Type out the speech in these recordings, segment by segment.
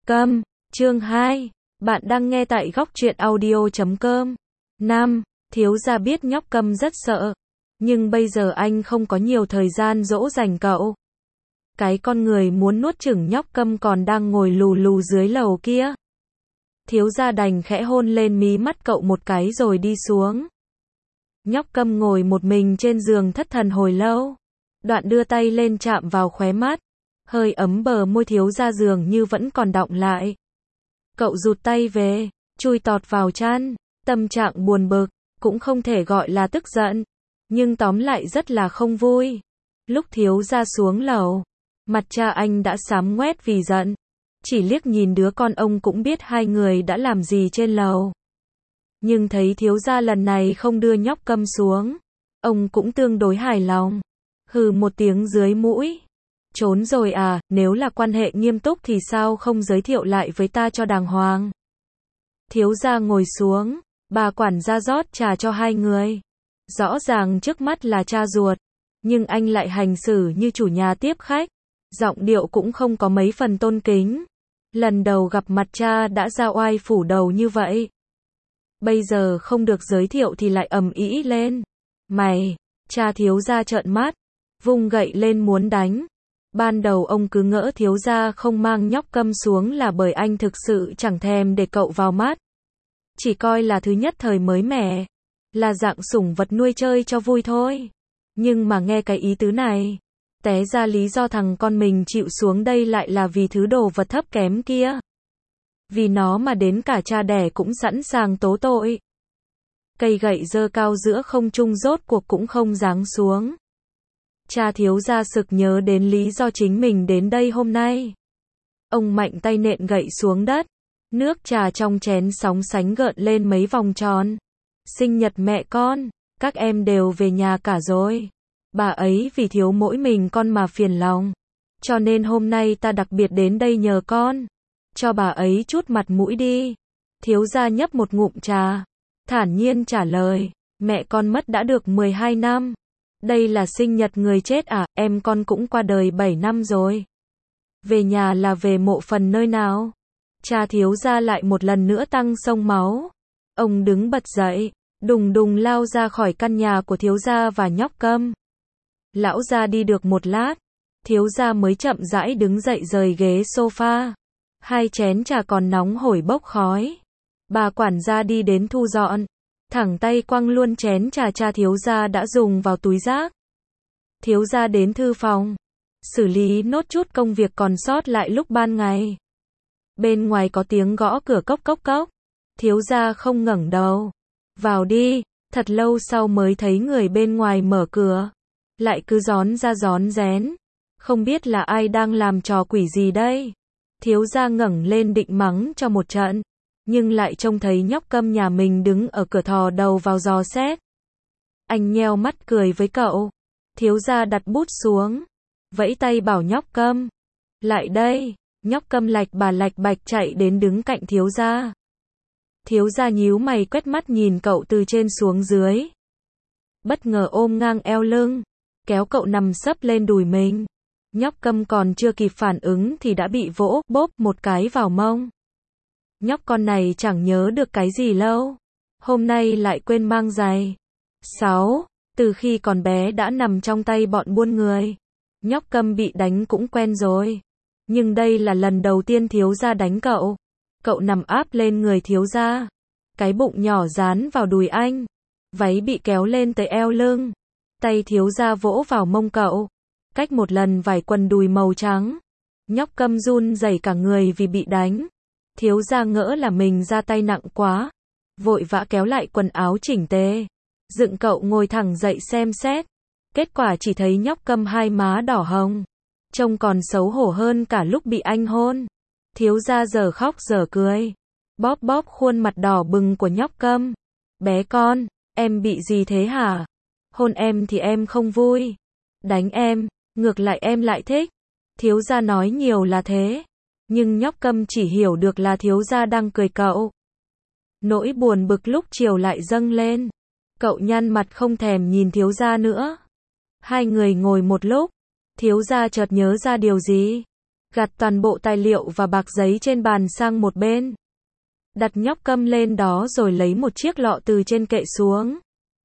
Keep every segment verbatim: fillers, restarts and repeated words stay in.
Câm, chương hai. Bạn đang nghe tại góc truyện audio chấm com. năm. Thiếu gia biết nhóc Câm rất sợ, nhưng bây giờ anh không có nhiều thời gian dỗ dành cậu. Cái con người muốn nuốt chửng nhóc Câm còn đang ngồi lù lù dưới lầu kia. Thiếu gia đành khẽ hôn lên mí mắt cậu một cái rồi đi xuống. Nhóc Câm ngồi một mình trên giường thất thần hồi lâu. Đoạn đưa tay lên chạm vào khóe mắt. Hơi ấm bờ môi thiếu gia dường như vẫn còn đọng lại. Cậu rụt tay về, chui tọt vào chăn, tâm trạng buồn bực, cũng không thể gọi là tức giận, nhưng tóm lại rất là không vui. Lúc thiếu gia xuống lầu, mặt cha anh đã xám ngoét vì giận. Chỉ liếc nhìn đứa con ông cũng biết hai người đã làm gì trên lầu. Nhưng thấy thiếu gia lần này không đưa nhóc Câm xuống, ông cũng tương đối hài lòng. Hừ một tiếng dưới mũi. Trốn rồi à, nếu là quan hệ nghiêm túc thì sao không giới thiệu lại với ta cho đàng hoàng. Thiếu gia ngồi xuống, bà quản gia rót trà cho hai người. Rõ ràng trước mắt là cha ruột, nhưng anh lại hành xử như chủ nhà tiếp khách. Giọng điệu cũng không có mấy phần tôn kính. Lần đầu gặp mặt cha đã ra oai phủ đầu như vậy. Bây giờ không được giới thiệu thì lại ầm ĩ lên. Mày, cha thiếu gia trợn mắt, vung gậy lên muốn đánh. Ban đầu ông cứ ngỡ thiếu gia không mang nhóc Câm xuống là bởi anh thực sự chẳng thèm để cậu vào mắt. Chỉ coi là thứ nhất thời mới mẻ, là dạng sủng vật nuôi chơi cho vui thôi. Nhưng mà nghe cái ý tứ này, té ra lý do thằng con mình chịu xuống đây lại là vì thứ đồ vật thấp kém kia. Vì nó mà đến cả cha đẻ cũng sẵn sàng tố tội. Cây gậy giơ cao giữa không trung rốt cuộc cũng không giáng xuống. Cha thiếu gia sực nhớ đến lý do chính mình đến đây hôm nay. Ông mạnh tay nện gậy xuống đất. Nước trà trong chén sóng sánh gợn lên mấy vòng tròn. Sinh nhật mẹ con, các em đều về nhà cả rồi. Bà ấy vì thiếu mỗi mình con mà phiền lòng. Cho nên hôm nay ta đặc biệt đến đây nhờ con. Cho bà ấy chút mặt mũi đi. Thiếu gia nhấp một ngụm trà. Thản nhiên trả lời. Mẹ con mất đã được mười hai năm. Đây là sinh nhật người chết à, em con cũng qua đời bảy năm rồi. Về nhà là về mộ phần nơi nào? Cha thiếu gia lại một lần nữa tăng sông máu. Ông đứng bật dậy, đùng đùng lao ra khỏi căn nhà của thiếu gia và nhóc Câm. Lão gia đi được một lát, thiếu gia mới chậm rãi đứng dậy rời ghế sofa. Hai chén trà còn nóng hổi bốc khói. Bà quản gia đi đến thu dọn. Thẳng tay quăng luôn chén trà cha thiếu gia đã dùng vào túi rác. Thiếu gia đến thư phòng, xử lý nốt chút công việc còn sót lại lúc ban ngày. Bên ngoài có tiếng gõ cửa cốc cốc cốc. Thiếu gia không ngẩng đầu. Vào đi, thật lâu sau mới thấy người bên ngoài mở cửa. Lại cứ gión ra gión rén. Không biết là ai đang làm trò quỷ gì đây. Thiếu gia ngẩng lên định mắng cho một trận. Nhưng lại trông thấy nhóc Câm nhà mình đứng ở cửa thò đầu vào dò xét. Anh nheo mắt cười với cậu. Thiếu gia đặt bút xuống. Vẫy tay bảo nhóc Câm. Lại đây. Nhóc Câm lạch bà lạch bạch chạy đến đứng cạnh thiếu gia. Thiếu gia nhíu mày quét mắt nhìn cậu từ trên xuống dưới. Bất ngờ ôm ngang eo lưng. Kéo cậu nằm sấp lên đùi mình. Nhóc Câm còn chưa kịp phản ứng thì đã bị vỗ bốp một cái vào mông. Nhóc con này chẳng nhớ được cái gì lâu. Hôm nay lại quên mang giày. sáu. Từ khi còn bé đã nằm trong tay bọn buôn người. Nhóc Câm bị đánh cũng quen rồi. Nhưng đây là lần đầu tiên thiếu gia đánh cậu. Cậu nằm áp lên người thiếu gia. Cái bụng nhỏ dán vào đùi anh. Váy bị kéo lên tới eo lưng. Tay thiếu gia vỗ vào mông cậu. Cách một lần vải quần đùi màu trắng. Nhóc Câm run rẩy cả người vì bị đánh. Thiếu gia ngỡ là mình ra tay nặng quá. Vội vã kéo lại quần áo chỉnh tề. Dựng cậu ngồi thẳng dậy xem xét. Kết quả chỉ thấy nhóc Câm hai má đỏ hồng. Trông còn xấu hổ hơn cả lúc bị anh hôn. Thiếu gia giờ khóc giờ cười. Bóp bóp khuôn mặt đỏ bừng của nhóc Câm. Bé con, em bị gì thế hả? Hôn em thì em không vui. Đánh em, ngược lại em lại thích. Thiếu gia nói nhiều là thế. Nhưng nhóc Câm chỉ hiểu được là thiếu gia đang cười cậu. Nỗi buồn bực lúc chiều lại dâng lên. Cậu nhăn mặt không thèm nhìn thiếu gia nữa. Hai người ngồi một lúc. Thiếu gia chợt nhớ ra điều gì. gạt toàn bộ tài liệu và bạc giấy trên bàn sang một bên. Đặt nhóc Câm lên đó rồi lấy một chiếc lọ từ trên kệ xuống.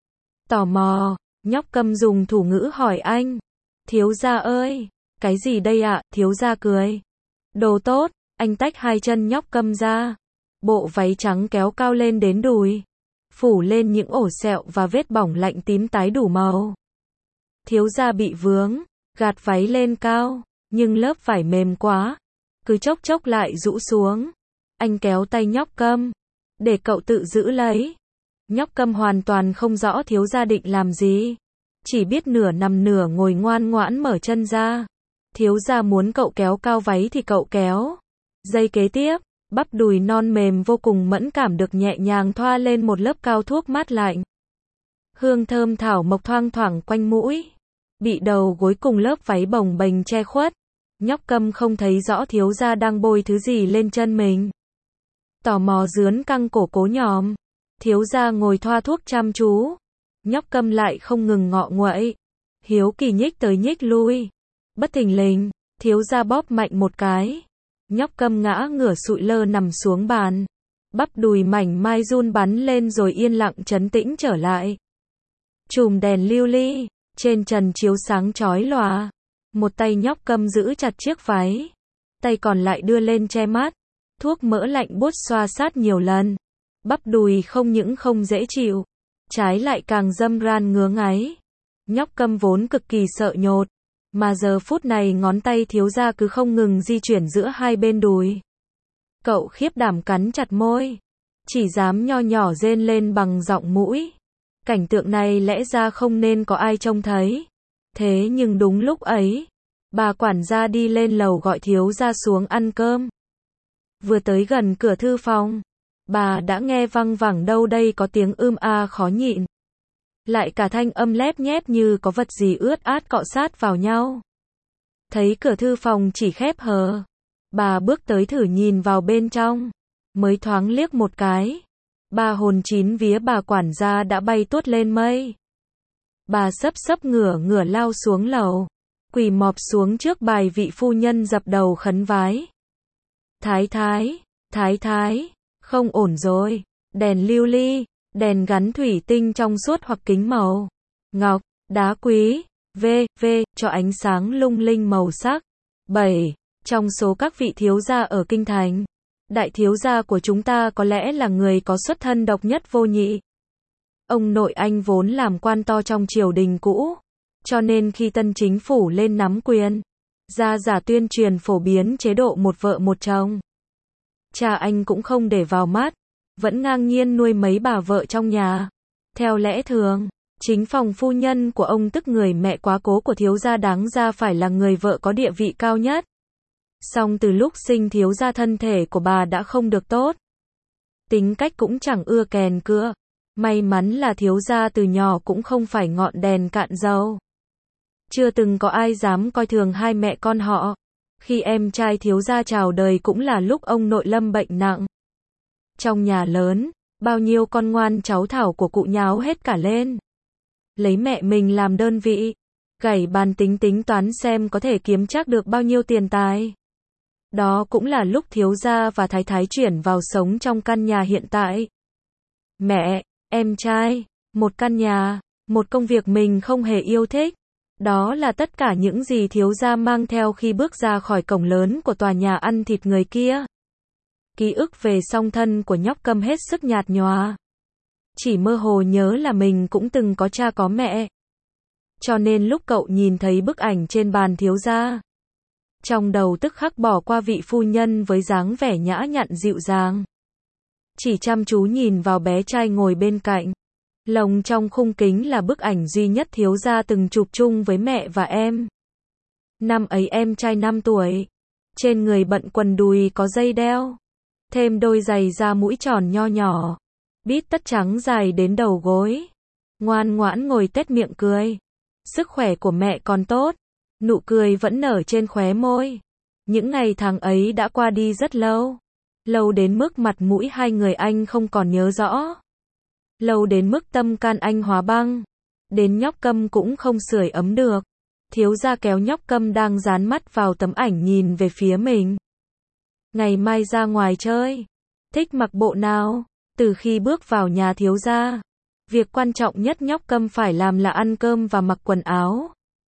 Tò mò, nhóc Câm dùng thủ ngữ hỏi anh. Thiếu gia ơi, cái gì đây ạ? Thiếu gia cười. Đồ tốt, anh tách hai chân nhóc Câm ra. Bộ váy trắng kéo cao lên đến đùi, phủ lên những ổ sẹo và vết bỏng lạnh tím tái đủ màu. Thiếu gia bị vướng, gạt váy lên cao, nhưng lớp vải mềm quá, cứ chốc chốc lại rũ xuống. Anh kéo tay nhóc Câm, để cậu tự giữ lấy. Nhóc Câm hoàn toàn không rõ thiếu gia định làm gì, chỉ biết nửa nằm nửa ngồi ngoan ngoãn mở chân ra. Thiếu gia muốn cậu kéo cao váy thì cậu kéo. Giây kế tiếp, bắp đùi non mềm vô cùng mẫn cảm được nhẹ nhàng thoa lên một lớp cao thuốc mát lạnh. Hương thơm thảo mộc thoang thoảng quanh mũi. Bị đầu gối cùng lớp váy bồng bềnh che khuất. Nhóc Câm không thấy rõ thiếu gia đang bôi thứ gì lên chân mình. Tò mò dướn căng cổ cố nhòm. Thiếu gia ngồi thoa thuốc chăm chú. Nhóc Câm lại không ngừng ngọ nguậy. Hiếu kỳ nhích tới nhích lui. Bất thình lình, thiếu gia bóp mạnh một cái. Nhóc Câm ngã ngửa sụi lơ nằm xuống bàn. Bắp đùi mảnh mai run bắn lên rồi yên lặng trấn tĩnh trở lại. Chùm đèn lưu ly, trên trần chiếu sáng chói lòa. Một tay nhóc Câm giữ chặt chiếc váy. Tay còn lại đưa lên che mắt. Thuốc mỡ lạnh buốt xoa sát nhiều lần. Bắp đùi không những không dễ chịu, trái lại càng râm ran ngứa ngáy. Nhóc Câm vốn cực kỳ sợ nhột, mà giờ phút này ngón tay thiếu gia cứ không ngừng di chuyển giữa hai bên đùi. Cậu khiếp đảm cắn chặt môi, chỉ dám nho nhỏ rên lên bằng giọng mũi. Cảnh tượng này lẽ ra không nên có ai trông thấy. Thế nhưng đúng lúc ấy, bà quản gia đi lên lầu gọi thiếu gia xuống ăn cơm. Vừa tới gần cửa thư phòng, bà đã nghe văng vẳng đâu đây có tiếng ưm a khó nhịn. Lại cả thanh âm lép nhép như có vật gì ướt át cọ sát vào nhau. Thấy cửa thư phòng chỉ khép hờ, bà bước tới thử nhìn vào bên trong, mới thoáng liếc một cái. Ba hồn chín vía bà quản gia đã bay tuốt lên mây. Bà sấp sấp ngửa ngửa lao xuống lầu, quỳ mọp xuống trước bài vị phu nhân dập đầu khấn vái. Thái thái, thái thái, không ổn rồi, đèn lưu ly, đèn gắn thủy tinh trong suốt hoặc kính màu ngọc, đá quý, v, v, cho ánh sáng lung linh màu sắc. bảy. Trong số các vị thiếu gia ở kinh thành, đại thiếu gia của chúng ta có lẽ là người có xuất thân độc nhất vô nhị. Ông nội anh vốn làm quan to trong triều đình cũ, cho nên khi tân chính phủ lên nắm quyền, ra giả tuyên truyền phổ biến chế độ một vợ một chồng. Cha anh cũng không để vào mắt, vẫn ngang nhiên nuôi mấy bà vợ trong nhà. Theo lẽ thường, chính phòng phu nhân của ông tức người mẹ quá cố của thiếu gia đáng ra phải là người vợ có địa vị cao nhất. Song từ lúc sinh thiếu gia thân thể của bà đã không được tốt. Tính cách cũng chẳng ưa kèn cựa. May mắn là thiếu gia từ nhỏ cũng không phải ngọn đèn cạn dầu. Chưa từng có ai dám coi thường hai mẹ con họ. Khi em trai thiếu gia chào đời cũng là lúc ông nội lâm bệnh nặng. Trong nhà lớn, bao nhiêu con ngoan cháu thảo của cụ nháo hết cả lên. Lấy mẹ mình làm đơn vị, gảy bàn tính tính toán xem có thể kiếm chắc được bao nhiêu tiền tài. Đó cũng là lúc thiếu gia và thái thái chuyển vào sống trong căn nhà hiện tại. Mẹ, em trai, một căn nhà, một công việc mình không hề yêu thích. Đó là tất cả những gì thiếu gia mang theo khi bước ra khỏi cổng lớn của tòa nhà ăn thịt người kia. Ký ức về song thân của nhóc Câm hết sức nhạt nhòa. Chỉ mơ hồ nhớ là mình cũng từng có cha có mẹ. Cho nên lúc cậu nhìn thấy bức ảnh trên bàn thiếu gia, trong đầu tức khắc bỏ qua vị phu nhân với dáng vẻ nhã nhặn dịu dàng. Chỉ chăm chú nhìn vào bé trai ngồi bên cạnh. Lồng trong khung kính là bức ảnh duy nhất thiếu gia từng chụp chung với mẹ và em. Năm ấy em trai năm tuổi. Trên người bận quần đùi có dây đeo. Thêm đôi giày da mũi tròn nho nhỏ. Bít tất trắng dài đến đầu gối. Ngoan ngoãn ngồi tét miệng cười. Sức khỏe của mẹ còn tốt. Nụ cười vẫn nở trên khóe môi. Những ngày tháng ấy đã qua đi rất lâu. Lâu đến mức mặt mũi hai người anh không còn nhớ rõ. Lâu đến mức tâm can anh hóa băng. Đến nhóc Câm cũng không sưởi ấm được. Thiếu gia kéo Nhóc Câm đang dán mắt vào tấm ảnh nhìn về phía mình. Ngày mai ra ngoài chơi. Thích mặc bộ nào? Từ khi bước vào nhà thiếu gia, việc quan trọng nhất Nhóc Câm phải làm là ăn cơm và mặc quần áo.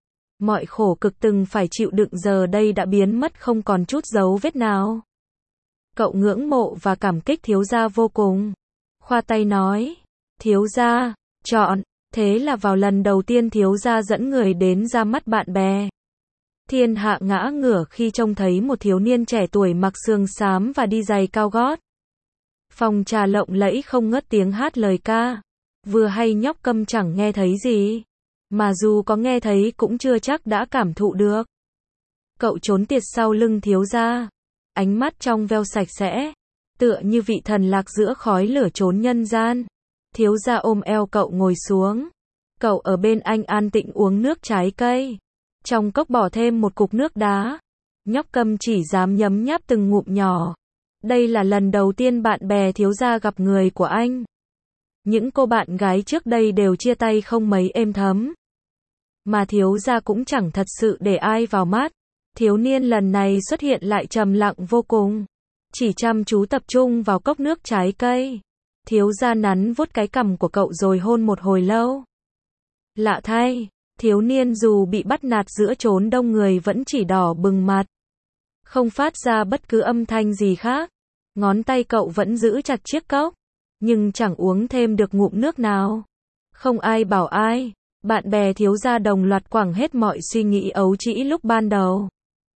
Mọi khổ cực từng phải chịu đựng giờ đây đã biến mất không còn chút dấu vết nào. Cậu ngưỡng mộ và cảm kích thiếu gia vô cùng. Khoa tay nói, thiếu gia, chọn. Thế là vào lần đầu tiên thiếu gia dẫn người đến ra mắt bạn bè. Thiên hạ ngã ngửa khi trông thấy một thiếu niên trẻ tuổi mặc sườn xám và đi giày cao gót. Phòng trà lộng lẫy không ngớt tiếng hát lời ca. Vừa hay Nhóc Câm chẳng nghe thấy gì. Mà dù có nghe thấy cũng chưa chắc đã cảm thụ được. Cậu trốn tiệt sau lưng thiếu gia. Ánh mắt trong veo sạch sẽ. Tựa như vị thần lạc giữa khói lửa trốn nhân gian. Thiếu gia ôm eo cậu ngồi xuống. Cậu ở bên anh an tịnh uống nước trái cây. Trong cốc bỏ thêm một cục nước đá. Nhóc Câm chỉ dám nhấm nháp từng ngụm nhỏ. Đây là lần đầu tiên bạn bè thiếu gia gặp người của anh. Những cô bạn gái trước đây đều chia tay không mấy êm thấm. Mà thiếu gia cũng chẳng thật sự để ai vào mắt. Thiếu niên lần này xuất hiện lại trầm lặng vô cùng. Chỉ chăm chú tập trung vào cốc nước trái cây. Thiếu gia nắn vuốt cái cằm của cậu rồi hôn một hồi lâu. Lạ thay, thiếu niên dù bị bắt nạt giữa chốn đông người vẫn chỉ đỏ bừng mặt. Không phát ra bất cứ âm thanh gì khác. Ngón tay cậu vẫn giữ chặt chiếc cốc. Nhưng chẳng uống thêm được ngụm nước nào. Không ai bảo ai. Bạn bè thiếu gia đồng loạt quẳng hết mọi suy nghĩ ấu trĩ lúc ban đầu.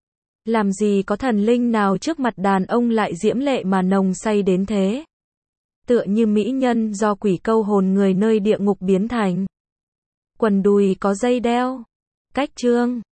Làm gì có thần linh nào trước mặt đàn ông lại diễm lệ mà nồng say đến thế. Tựa như mỹ nhân do quỷ câu hồn người nơi địa ngục biến thành. Quần đùi có dây đeo. Cách chương.